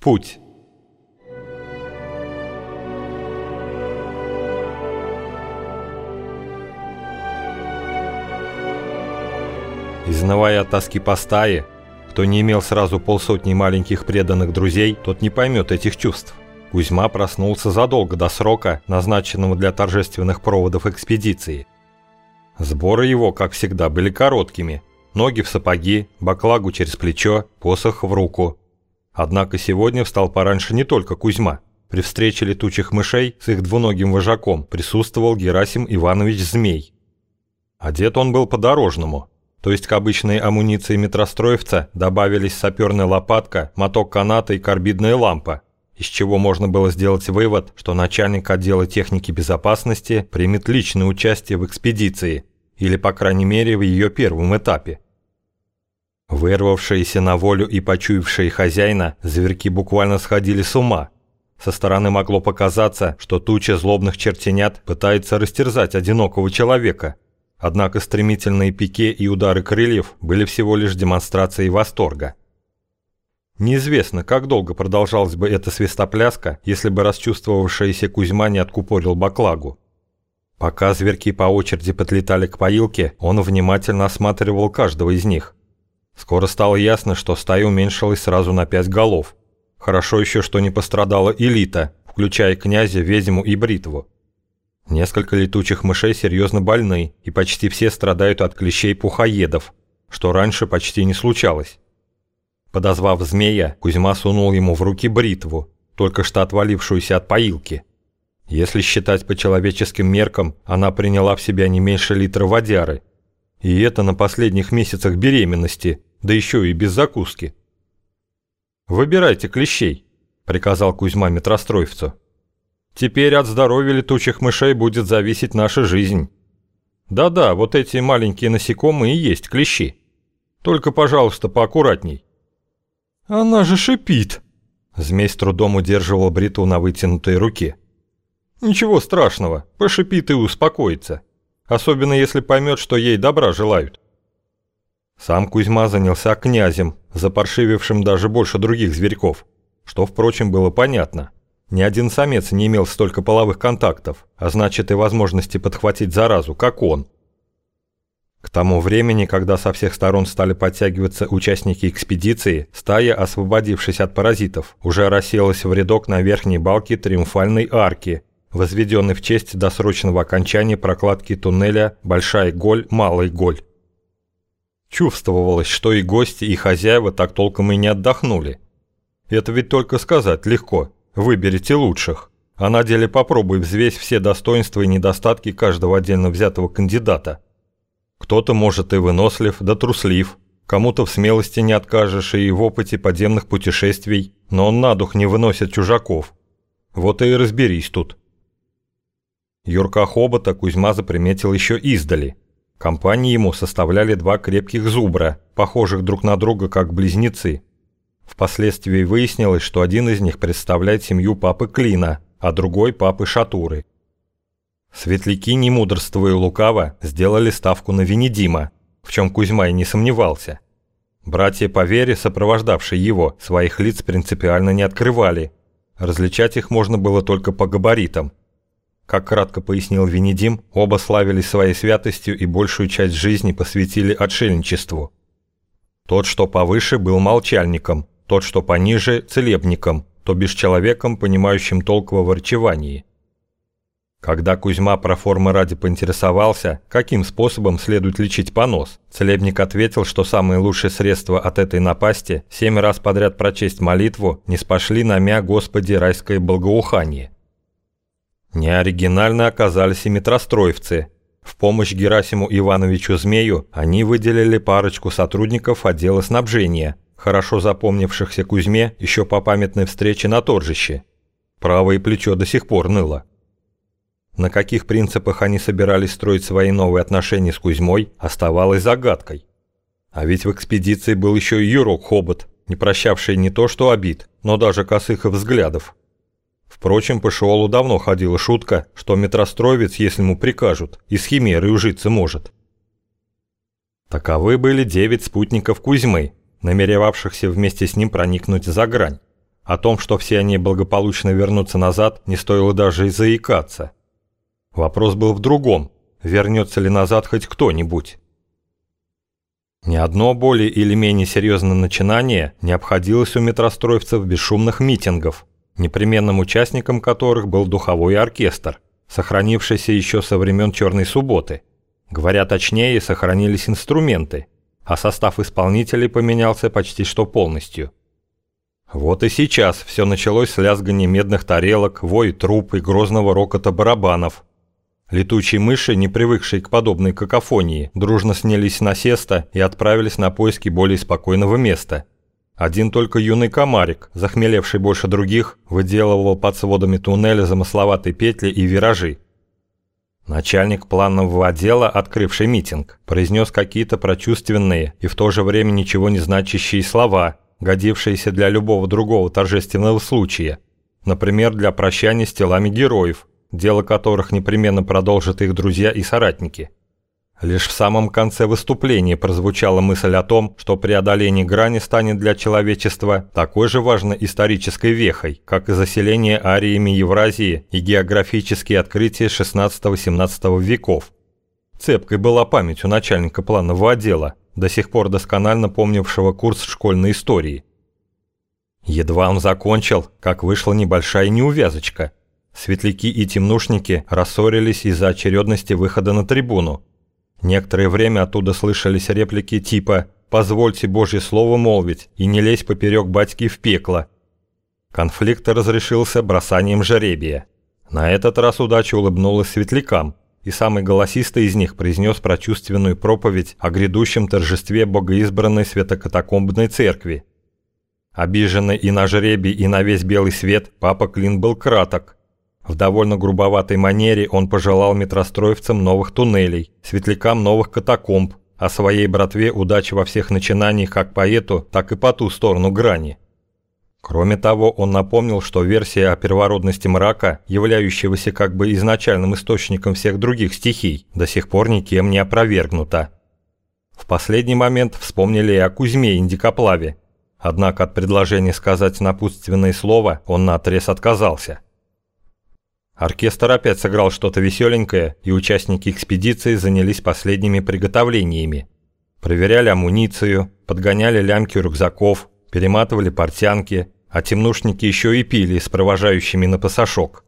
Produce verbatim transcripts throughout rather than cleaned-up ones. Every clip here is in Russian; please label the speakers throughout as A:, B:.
A: Путь. Изнывая от тоски по стае, кто не имел сразу полсотни маленьких преданных друзей, тот не поймет этих чувств. Кузьма проснулся задолго до срока, назначенного для торжественных проводов экспедиции. Сборы его, как всегда, были короткими. Ноги в сапоги, баклагу через плечо, посох в руку. Однако сегодня встал пораньше не только Кузьма. При встрече летучих мышей с их двуногим вожаком присутствовал Герасим Иванович Змей. Одет он был по-дорожному, то есть к обычной амуниции метростроевца добавились саперная лопатка, моток каната и карбидная лампа, из чего можно было сделать вывод, что начальник отдела техники безопасности примет личное участие в экспедиции, или, по крайней мере, в ее первом этапе. Вырвавшиеся на волю и почуявшие хозяина, зверьки буквально сходили с ума. Со стороны могло показаться, что туча злобных чертенят пытается растерзать одинокого человека. Однако стремительные пике и удары крыльев были всего лишь демонстрацией восторга. Неизвестно, как долго продолжалась бы эта свистопляска, если бы расчувствовавшийся Кузьма не откупорил баклагу. Пока зверьки по очереди подлетали к поилке, он внимательно осматривал каждого из них. Скоро стало ясно, что стая уменьшилась сразу на пять голов. Хорошо еще, что не пострадала элита, включая князя, ведьму и бритву. Несколько летучих мышей серьезно больны, и почти все страдают от клещей-пухоедов, что раньше почти не случалось. Подозвав змея, Кузьма сунул ему в руки бритву, только что отвалившуюся от поилки. Если считать по человеческим меркам, она приняла в себя не меньше литра водяры. И это на последних месяцах беременности, да еще и без закуски. «Выбирайте клещей», – приказал Кузьма метростроевцу. «Теперь от здоровья летучих мышей будет зависеть наша жизнь. Да-да, вот эти маленькие насекомые и есть клещи. Только, пожалуйста, поаккуратней». «Она же шипит!» Змей с трудом удерживал бритву на вытянутой руке. «Ничего страшного, пошипит и успокоится. Особенно если поймет, что ей добра желают». Сам Кузьма занялся князем, запаршивившим даже больше других зверьков, что, впрочем, было понятно. Ни один самец не имел столько половых контактов, а значит и возможности подхватить заразу, как он. К тому времени, когда со всех сторон стали подтягиваться участники экспедиции, стая, освободившись от паразитов, уже расселась в рядок на верхней балке триумфальной арки, возведенной в честь досрочного окончания прокладки туннеля Большая Голь-Малый Голь. Чувствовалось, что и гости, и хозяева так толком и не отдохнули. Это ведь только сказать легко, выберите лучших, а на деле попробуй взвесь все достоинства и недостатки каждого отдельно взятого кандидата. Кто-то, может, и вынослив, да труслив, кому-то в смелости не откажешь и в опыте подземных путешествий, но он на дух не выносит чужаков. Вот и разберись тут. Юрка Хобота Кузьма заприметил еще издали. Компании ему составляли два крепких зубра, похожих друг на друга как близнецы. Впоследствии выяснилось, что один из них представляет семью папы Клина, а другой папы Шатуры. Светляки, не мудрствуя лукаво, сделали ставку на Венедима, в чем Кузьма и не сомневался. Братья по вере, сопровождавшие его, своих лиц принципиально не открывали. Различать их можно было только по габаритам. Как кратко пояснил Венедим, оба славились своей святостью и большую часть жизни посвятили отшельничеству. Тот, что повыше, был молчальником, тот, что пониже – целебником, то бишь человеком, понимающим толк во врачевании. Когда Кузьма про формы ради поинтересовался, каким способом следует лечить понос, целебник ответил, что самое лучшее средство от этой напасти – семь раз подряд прочесть молитву «Не спошли на мя, Господи, райское благоухание». Неоригинально оказались и метростроевцы. В помощь Герасиму Ивановичу Змею они выделили парочку сотрудников отдела снабжения, хорошо запомнившихся Кузьме еще по памятной встрече на торжище. Правое плечо до сих пор ныло. На каких принципах они собирались строить свои новые отношения с Кузьмой, оставалось загадкой. А ведь в экспедиции был еще и Юрок Хобот, не прощавший не то что обид, но даже косых взглядов. Впрочем, по Шиолу давно ходила шутка, что метростроевец, если ему прикажут, и с химерой ужиться может. Таковы были девять спутников Кузьмы, намеревавшихся вместе с ним проникнуть за грань. О том, что все они благополучно вернутся назад, не стоило даже и заикаться. Вопрос был в другом: вернется ли назад хоть кто-нибудь? Ни одно более или менее серьезное начинание не обходилось у метростроевцев без шумных митингов, непременным участником которых был духовой оркестр, сохранившийся еще со времен Черной субботы. Говоря точнее, сохранились инструменты, а состав исполнителей поменялся почти что полностью. Вот и сейчас все началось с лязгания медных тарелок, вой труб и грозного рокота барабанов. Летучие мыши, не привыкшие к подобной какофонии, дружно снялись на сесто и отправились на поиски более спокойного места. Один только юный комарик, захмелевший больше других, выделывал под сводами туннеля замысловатые петли и виражи. Начальник планового отдела, открывший митинг, произнес какие-то прочувственные и в то же время ничего не значащие слова, годившиеся для любого другого торжественного случая, например, для прощания с телами героев, дело которых непременно продолжат их друзья и соратники. Лишь в самом конце выступления прозвучала мысль о том, что преодоление грани станет для человечества такой же важной исторической вехой, как и заселение ариями Евразии и географические открытия шестнадцатого-семнадцатого веков. Цепкой была память у начальника планового отдела, до сих пор досконально помнившего курс школьной истории. Едва он закончил, как вышла небольшая неувязочка. Светляки и темнушники рассорились из-за очередности выхода на трибуну. Некоторое время оттуда слышались реплики типа «Позвольте Божье слово молвить и не лезь поперек батьки в пекло». Конфликт разрешился бросанием жеребия. На этот раз удача улыбнулась светлякам, и самый голосистый из них произнес прочувственную проповедь о грядущем торжестве богоизбранной святокатакомбной церкви. Обиженный и на жребий, и на весь белый свет, папа Клин был краток. В довольно грубоватой манере он пожелал метростроевцам новых туннелей, светлякам новых катакомб, а своей братве удачи во всех начинаниях как поэту, так и по ту сторону грани. Кроме того, он напомнил, что версия о первородности мрака, являющегося как бы изначальным источником всех других стихий, до сих пор никем не опровергнута. В последний момент вспомнили и о Кузьме Индикоплаве, однако от предложения сказать напутственное слово он наотрез отказался. Оркестр опять сыграл что-то веселенькое, и участники экспедиции занялись последними приготовлениями. Проверяли амуницию, подгоняли лямки рюкзаков, перематывали портянки, а темнушники еще и пили с провожающими на пасашок.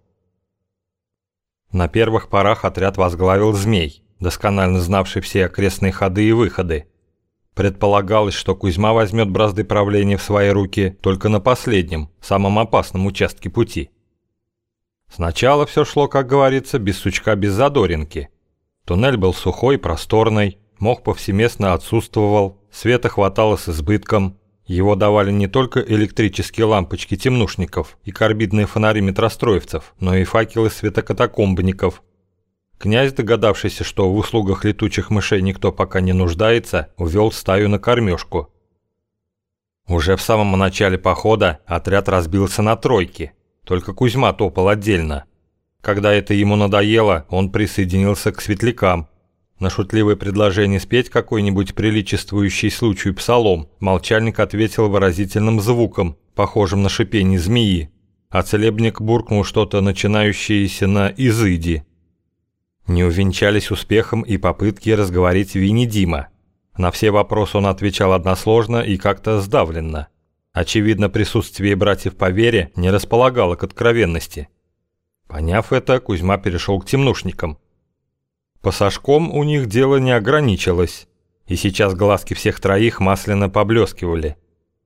A: На первых порах отряд возглавил Змей, досконально знавший все окрестные ходы и выходы. Предполагалось, что Кузьма возьмет бразды правления в свои руки только на последнем, самом опасном участке пути. Сначала все шло, как говорится, без сучка, без задоринки. Туннель был сухой, просторный, мох повсеместно отсутствовал, света хватало с избытком. Его давали не только электрические лампочки темнушников и карбидные фонари метростроевцев, но и факелы светокатакомбников. Князь, догадавшийся, что в услугах летучих мышей никто пока не нуждается, увел стаю на кормежку. Уже в самом начале похода отряд разбился на тройки. Только Кузьма топал отдельно. Когда это ему надоело, он присоединился к светлякам. На шутливое предложение спеть какой-нибудь приличествующий случаю псалом молчальник ответил выразительным звуком, похожим на шипение змеи, а целебник буркнул что-то, начинающееся на «изыди». Не увенчались успехом и попытки разговорить Винни Дима. На все вопросы он отвечал односложно и как-то сдавленно. Очевидно, присутствие братьев по вере не располагало к откровенности. Поняв это, Кузьма перешел к темнушникам. По сашком у них дело не ограничилось, и сейчас глазки всех троих масляно поблескивали.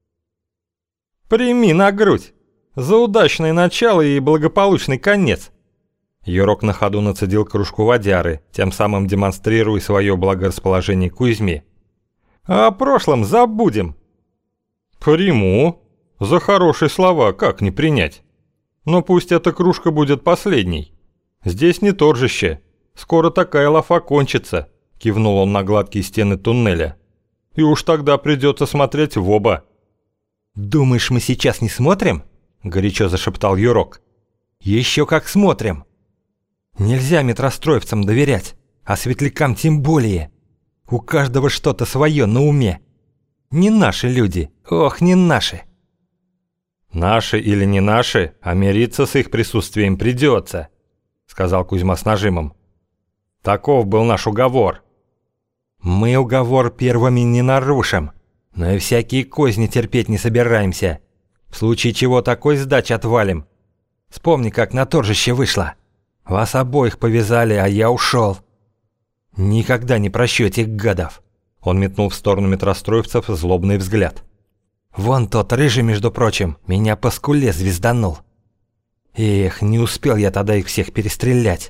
A: «Прими на грудь! За удачное начало и благополучный конец!» Юрок на ходу нацедил кружку водяры, тем самым демонстрируя свое благорасположение к Кузьме. «А о прошлом забудем!» «Приму. За хорошие слова как не принять? Но пусть эта кружка будет последней. Здесь не торжище. Скоро такая лафа кончится», — кивнул он на гладкие стены туннеля. «И уж тогда придется смотреть в оба».
B: «Думаешь, мы сейчас не смотрим?» — горячо зашептал Юрок. «Еще как смотрим. Нельзя метростроевцам доверять, а светлякам тем более. У каждого что-то свое на уме. Не наши люди, ох, не наши».
A: «Наши или не наши, а мириться с их присутствием придется», — сказал Кузьма с нажимом. «Таков был наш уговор».
B: «Мы уговор первыми не нарушим, но и всякие козни терпеть не собираемся. В случае чего такой сдач отвалим. Вспомни, как на торжище вышло. Вас обоих повязали, а я ушел. Никогда не прощу этих гадов».
A: Он метнул в сторону метростроевцев злобный взгляд.
B: «Вон тот рыжий, между прочим, меня по скуле звезданул. Эх, не успел я тогда их всех перестрелять».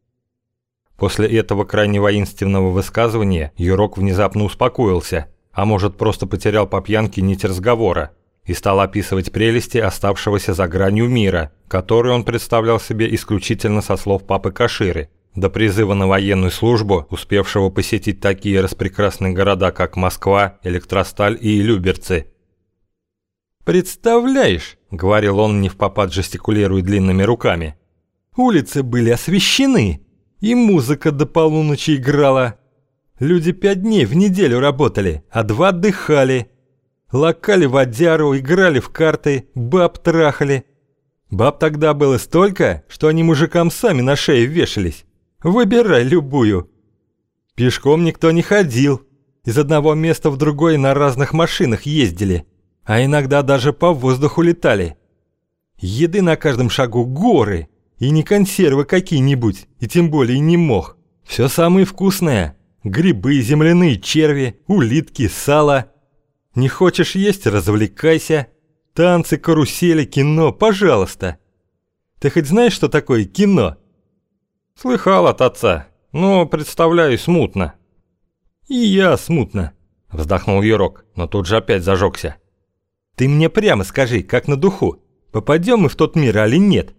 A: После этого крайне воинственного высказывания Юрок внезапно успокоился, а может, просто потерял по пьянке нить разговора и стал описывать прелести оставшегося за гранью мира, который он представлял себе исключительно со слов папы Каширы, до призыва на военную службу, успевшего посетить такие распрекрасные города, как Москва, Электросталь и Люберцы.
B: «Представляешь», — говорил он, невпопад жестикулируя длинными руками, «улицы были освещены, и музыка до полуночи играла. Люди пять дней в неделю работали, а два отдыхали. Лакали водяру, играли в карты, баб трахали. Баб тогда было столько, что они мужикам сами на шею вешались. Выбирай любую. Пешком никто не ходил. Из одного места в другое на разных машинах ездили, а иногда даже по воздуху летали. Еды на каждом шагу горы, и не консервы какие-нибудь, и тем более не мох. Все самое вкусное. Грибы, земляные черви, улитки, сало. Не хочешь есть – развлекайся. Танцы, карусели, кино, пожалуйста. Ты хоть знаешь, что такое кино?»
A: «Слыхал от отца, но представляю смутно».
B: «И я смутно», – вздохнул Юрок, но тут же опять зажегся. «Ты мне прямо скажи, как на духу, попадем мы в тот мир, али нет?»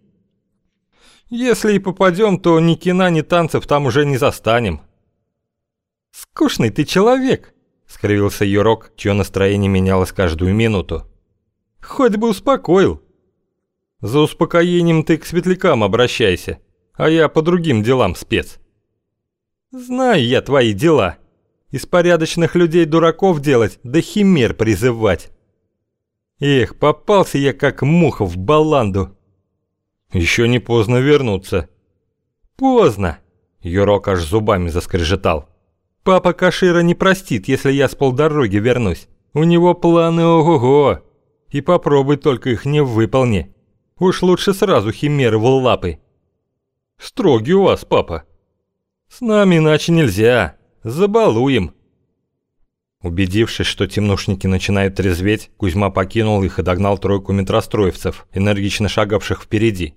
A: «Если и попадем, то ни кино, ни танцев там уже не застанем».
B: «Скучный ты человек», — скривился Юрок, чье настроение менялось каждую минуту. «Хоть бы успокоил».
A: «За успокоением ты к светлякам обращайся, а я по другим делам спец».
B: «Знаю я твои дела. Из порядочных людей дураков делать, да химер призывать. Эх, попался я как муха в баланду».
A: «Еще не поздно вернуться».
B: «Поздно», —
A: Юрок аж зубами заскрежетал.
B: «Папа Кашира не простит, если я с полдороги вернусь. У него планы ого-го. И попробуй только их не выполни. Уж лучше сразу химеры в лапы».
A: «Строгий у вас, папа».
B: «С нами иначе нельзя. Забалуем».
A: Убедившись, что темнушники начинают трезветь, Кузьма покинул их и догнал тройку метростроевцев, энергично шагавших впереди.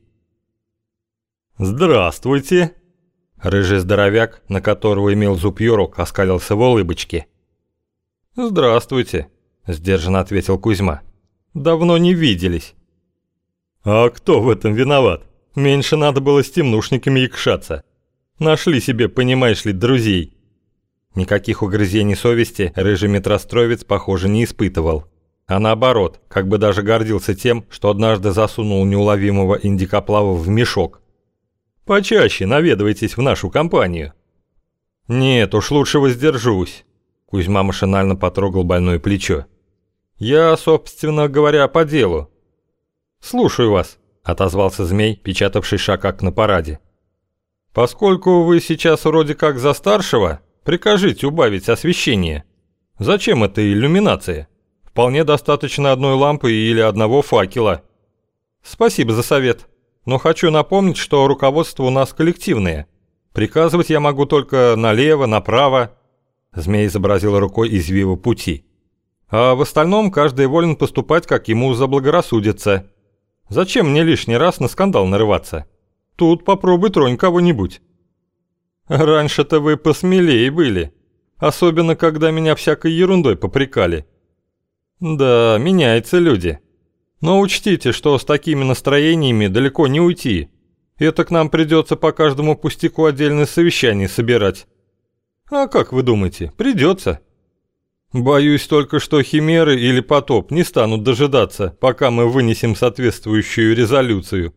B: «Здравствуйте!»
A: Рыжий здоровяк, на которого имел зуб Юрок, оскалился в улыбочке.
B: «Здравствуйте», – сдержанно ответил Кузьма. «Давно не виделись».
A: «А кто в этом виноват? Меньше надо было с темнушниками якшаться. Нашли себе, понимаешь ли, друзей».
B: Никаких угрызений совести рыжий метростроевец, похоже, не испытывал. А наоборот, как бы даже гордился тем, что однажды засунул неуловимого индикоплава в мешок.
A: «Почаще наведывайтесь в нашу компанию».
B: «Нет, уж лучше воздержусь». Кузьма машинально потрогал больное плечо.
A: «Я, собственно говоря, по делу».
B: «Слушаю вас», — отозвался змей, печатавший шакак на параде.
A: «Поскольку вы сейчас вроде как за старшего, прикажите убавить освещение. Зачем эта иллюминация? Вполне достаточно одной лампы или одного факела».
B: «Спасибо за совет. Но хочу напомнить, что руководство у нас коллективное. Приказывать я могу только налево, направо». Змей изобразил рукой извивы пути. «А в остальном каждый волен поступать, как ему заблагорассудится. Зачем мне лишний раз на скандал нарываться? Тут попробуй тронь кого-нибудь». «Раньше-то вы посмелее были, особенно когда меня всякой ерундой попрекали». «Да, меняются люди. Но учтите, что с такими настроениями далеко не уйти. Это к нам придется по каждому пустяку отдельное совещание собирать». «А как вы думаете, придется?» «Боюсь только, что химеры или потоп не станут дожидаться, пока мы вынесем соответствующую резолюцию».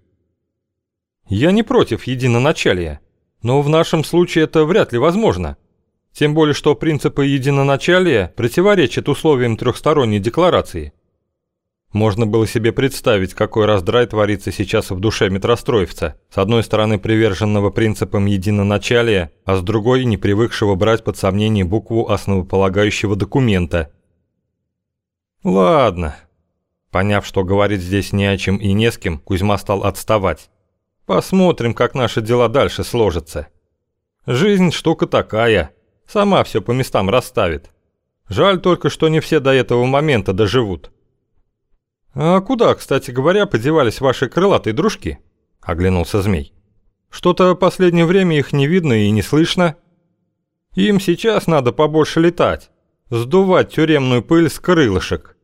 B: «Я не против единоначалия, но в нашем случае это вряд ли возможно. Тем более, что принципы единоначалия противоречат условиям трехсторонней декларации».
A: Можно было себе представить, какой раздрай творится сейчас в душе метростроевца, с одной стороны приверженного принципам единоначалия, а с другой не привыкшего брать под сомнение букву основополагающего документа. Ладно. Поняв, что говорить здесь не о чем и не с кем, Кузьма стал отставать. Посмотрим, как наши дела дальше сложатся. Жизнь штука такая, сама все по местам расставит. Жаль только, что не все до этого момента доживут. «А куда, кстати говоря, подевались ваши крылатые дружки?» – оглянулся Змей. «Что-то последнее время их не видно и не слышно. Им сейчас надо побольше летать, сдувать тюремную пыль с крылышек.